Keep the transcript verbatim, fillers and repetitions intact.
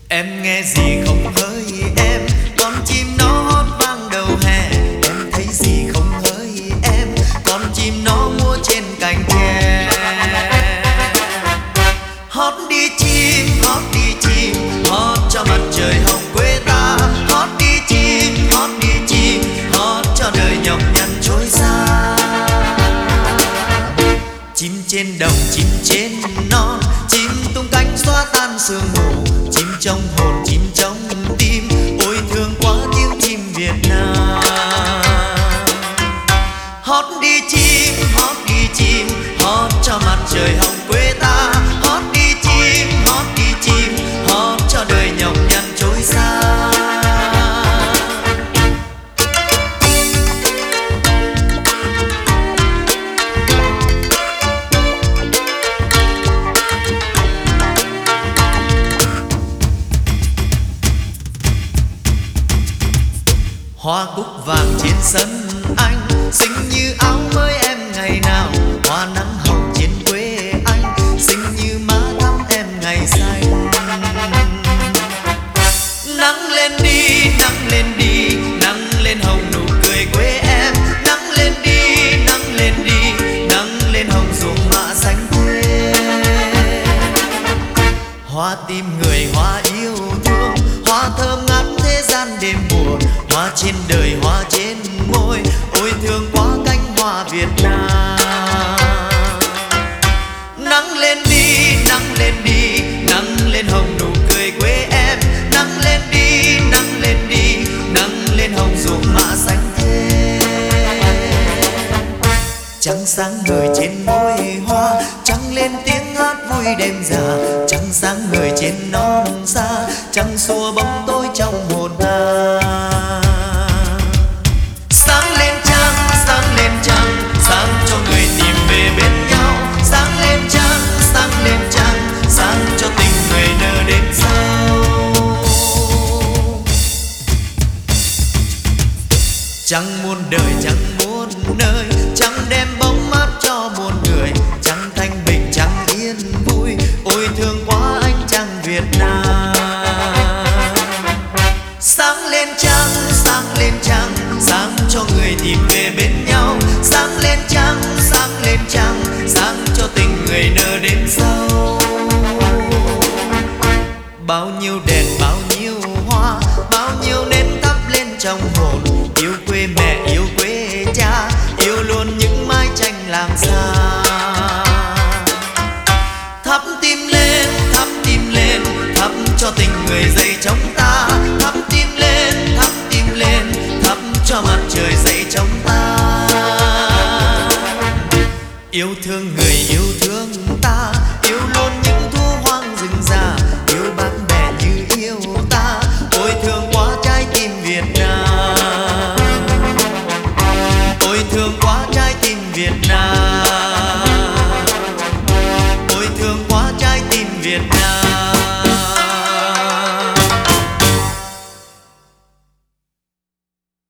Em nghe gì không hỡi em, con chim nó hót vang đầu hè. Em thấy gì không hỡi em, con chim nó múa trên cành tre. Hót đi chim, hót đi chim, hót cho mặt trời hồng quê ta. Hót đi chim, hót đi chim, hót cho đời nhọc nhằn trôi xa. Chim trên đồng, chim trên non, chim tung cánh xóa tan sương mù. Chim trong hồn, chim trong tim, ôi thương quá tiếng chim Việt Nam. Hót đi chim, hót đi chim, hót cho mặt trời hồng quê ta. Hót đi chim, hót đi chim, hót cho đời nhọc nhằn trôi xa. Hoa cúc vàng trên sân anh, xinh như áo mới em ngày nào. Hoa nắng hồng trên quê anh, xinh như má thắm em ngày xanh. Nắng lên đi, nắng lên đi, nắng lên hồng nụ cười quê em. Nắng lên đi, nắng lên đi, nắng lên hồng ruộng mạ xanh quê. Hoa tim người, hoa yêu thương, hoa thơm ngát thế gian đêm mùa. Hoa trên đời, hoa trên môi, ôi thương quá cánh hoa Việt Nam. Nắng lên đi, nắng lên đi, nắng lên hồng nụ cười quê em. Nắng lên đi, nắng lên đi, nắng lên hồng ruộng mạ xanh thế. Trăng sáng ngời trên môi hoa, trăng lên tiếng hát vui đêm già. Trăng sáng ngời trên non xa, trăng xua bóng tối trong hồn ta. Sáng lên trăng, sáng lên trăng, sáng cho người tìm về bên nhau. Sáng lên trăng, sáng lên trăng, sáng cho tình người nở đêm sau. Trăng muôn đời, trăng muôn nơi, trăng đem bóng mát cho muôn người. Trăng thanh bình, trăng yên vui, ôi thương quá anh trăng Việt Nam. Sáng lên trăng, sáng lên trăng, sáng cho người tìm về bên nhau. Sáng lên trăng, sáng lên trăng, sáng cho tình người nở đêm sau. Bao nhiêu đèn, bao nhiêu hoa, bao nhiêu nến thắp lên trong hồn. Yêu quê mẹ, yêu quê cha, yêu luôn những mái tranh làng xa. Thắp tim lên, thắp tim lên, thắp cho tình người dậy trong ta. Thắp tim lên, thắp tim lên, thắp cho mặt trời dậy trong ta. Yêu thương người, yêu thương ta, yêu luôn những thu hoang rừng già. Yêu bác mẹ như yêu ta, ôi thương quá trái tim Việt Nam. Ôi thương quá trái tim Việt Nam.